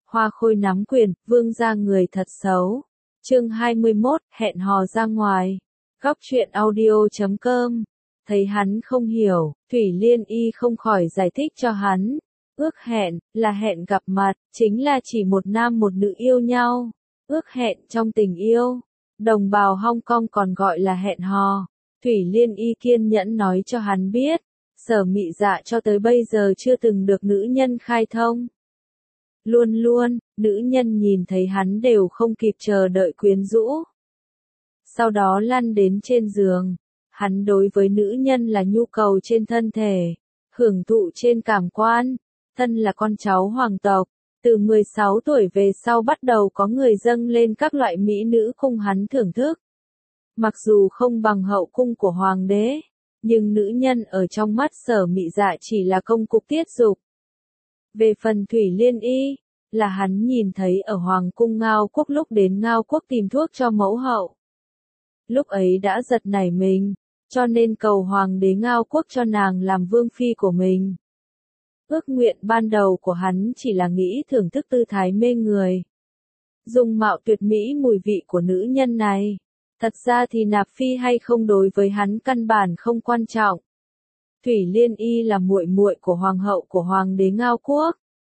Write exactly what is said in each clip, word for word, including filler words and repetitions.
Hoa Khôi nắm quyền, vương gia người thật xấu. Chương hai mươi mốt, hẹn hò ra ngoài. Góc truyện audio chấm com. Thấy hắn không hiểu, Thủy Liên Y không khỏi giải thích cho hắn. Ước hẹn, là hẹn gặp mặt, chính là chỉ một nam một nữ yêu nhau. Ước hẹn trong tình yêu. Đồng bào Hong Kong còn gọi là hẹn hò. Thủy Liên Y kiên nhẫn nói cho hắn biết. Sở Mị Dạ cho tới bây giờ chưa từng được nữ nhân khai thông. Luôn luôn, nữ nhân nhìn thấy hắn đều không kịp chờ đợi quyến rũ. Sau đó lăn đến trên giường. Hắn đối với nữ nhân là nhu cầu trên thân thể, hưởng thụ trên cảm quan. Thân là con cháu hoàng tộc, từ mười sáu tuổi về sau bắt đầu có người dâng lên các loại mỹ nữ cung hắn thưởng thức. Mặc dù không bằng hậu cung của hoàng đế, nhưng nữ nhân ở trong mắt Sở Mị Dạ chỉ là công cụ tiết dục. Về phần Thủy Liên Y, là hắn nhìn thấy ở Hoàng cung Ngao Quốc lúc đến Ngao Quốc tìm thuốc cho mẫu hậu. Lúc ấy đã giật nảy mình, cho nên cầu Hoàng đế Ngao Quốc cho nàng làm vương phi của mình. Ước nguyện ban đầu của hắn chỉ là nghĩ thưởng thức tư thái mê người. Dung mạo tuyệt mỹ mùi vị của nữ nhân này. Thật ra thì nạp phi hay không đối với hắn căn bản không quan trọng. Thủy Liên Y là muội muội của hoàng hậu của hoàng đế Ngao Quốc.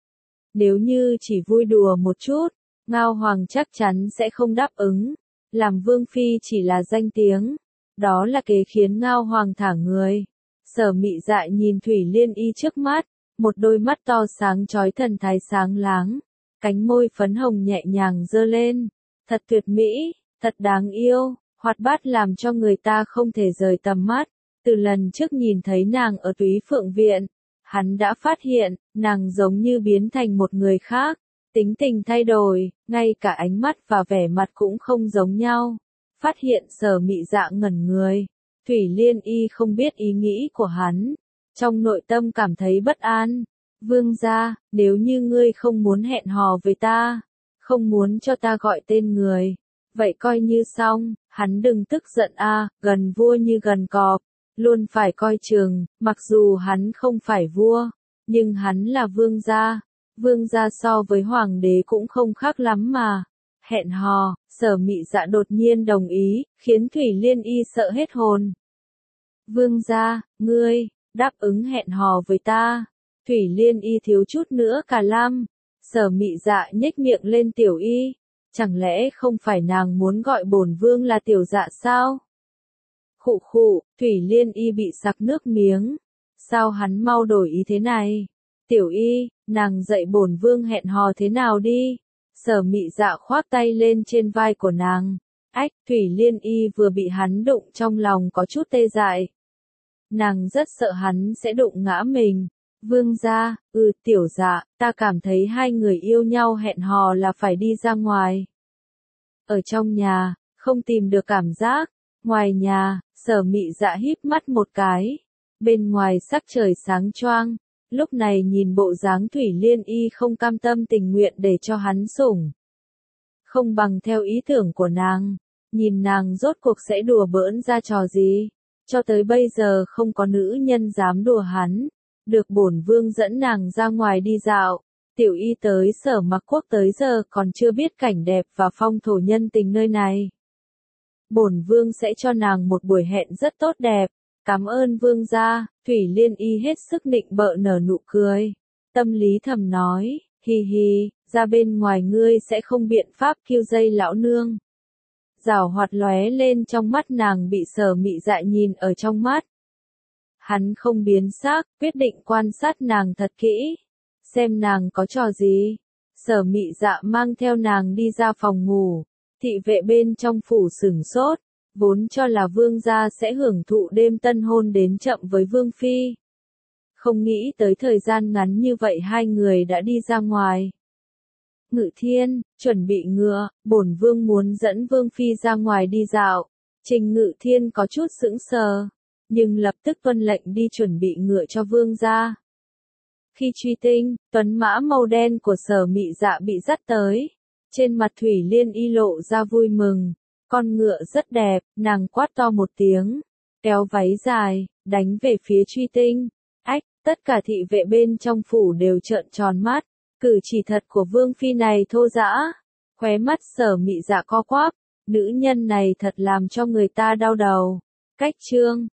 Nếu như chỉ vui đùa một chút, Ngao Hoàng chắc chắn sẽ không đáp ứng. Làm vương phi chỉ là danh tiếng. Đó là kế khiến Ngao Hoàng thả người. Sở Mị Dạ nhìn Thủy Liên Y trước mắt, một đôi mắt to sáng chói thần thái sáng láng, cánh môi phấn hồng nhẹ nhàng giơ lên, thật tuyệt mỹ, thật đáng yêu, hoạt bát làm cho người ta không thể rời tầm mắt. Từ lần trước nhìn thấy nàng ở Túy Phượng Viện, hắn đã phát hiện, nàng giống như biến thành một người khác, tính tình thay đổi, ngay cả ánh mắt và vẻ mặt cũng không giống nhau. Phát hiện Sở Mị Dạ ngẩn người, Thủy Liên Y không biết ý nghĩ của hắn, trong nội tâm cảm thấy bất an. Vương gia, nếu như ngươi không muốn hẹn hò với ta, không muốn cho ta gọi tên người, vậy coi như xong, hắn đừng tức giận a, gần vua như gần cọp, luôn phải coi chừng, mặc dù hắn không phải vua, nhưng hắn là vương gia, vương gia so với hoàng đế cũng không khác lắm mà. Hẹn hò, Sở Mị Dạ đột nhiên đồng ý, khiến Thủy Liên Y sợ hết hồn. Vương gia, ngươi, đáp ứng hẹn hò với ta. Thủy Liên Y thiếu chút nữa cả lam. Sở Mị Dạ nhếch miệng lên Tiểu Y. Chẳng lẽ không phải nàng muốn gọi bổn vương là Tiểu Dạ sao? Khụ khụ, Thủy Liên Y bị sặc nước miếng. Sao hắn mau đổi ý thế này? Tiểu Y, nàng dạy bổn vương hẹn hò thế nào đi? Sở Mị Dạ khoác tay lên trên vai của nàng. Ách, Thủy Liên Y vừa bị hắn đụng trong lòng có chút tê dại. Nàng rất sợ hắn sẽ đụng ngã mình. Vương gia, ừ Tiểu Dạ, ta cảm thấy hai người yêu nhau hẹn hò là phải đi ra ngoài. Ở trong nhà, không tìm được cảm giác. Ngoài nhà, Sở Mị Dạ híp mắt một cái. Bên ngoài sắc trời sáng choang. Lúc này nhìn bộ dáng Thủy Liên Y không cam tâm tình nguyện để cho hắn sủng. Không bằng theo ý tưởng của nàng. Nhìn nàng rốt cuộc sẽ đùa bỡn ra trò gì. Cho tới bây giờ không có nữ nhân dám đùa hắn. Được bổn vương dẫn nàng ra ngoài đi dạo. Tiểu Y tới Sở Mặc Quốc tới giờ còn chưa biết cảnh đẹp và phong thổ nhân tình nơi này. Bổn vương sẽ cho nàng một buổi hẹn rất tốt đẹp. Cảm ơn vương gia. Thủy Liên Y hết sức nịnh bợ nở nụ cười. Tâm lý thầm nói, hi hi, ra bên ngoài ngươi sẽ không biện pháp kiêu dây lão nương. Giảo hoạt lóe lên trong mắt nàng bị Sở Mị Dạ nhìn ở trong mắt. Hắn không biến sắc, quyết định quan sát nàng thật kỹ. Xem nàng có trò gì. Sở Mị Dạ mang theo nàng đi ra phòng ngủ. Thị vệ bên trong phủ sửng sốt. Vốn cho là vương gia sẽ hưởng thụ đêm tân hôn đến chậm với vương phi. Không nghĩ tới thời gian ngắn như vậy hai người đã đi ra ngoài. Ngự Thiên, chuẩn bị ngựa, bổn vương muốn dẫn vương phi ra ngoài đi dạo. Trình Ngự Thiên có chút sững sờ, nhưng lập tức tuân lệnh đi chuẩn bị ngựa cho vương gia. Khi truy tinh, tuấn mã màu đen của Sở Mị Dạ bị dắt tới. Trên mặt Thủy Liên Y lộ ra vui mừng. Con ngựa rất đẹp, nàng quát to một tiếng, kéo váy dài, đánh về phía truy tinh. Ách, tất cả thị vệ bên trong phủ đều trợn tròn mắt, Cử chỉ thật của Vương Phi này thô dã, khóe mắt Sở Mị Dạ co quắp, nữ nhân này thật làm cho người ta đau đầu. Cách chương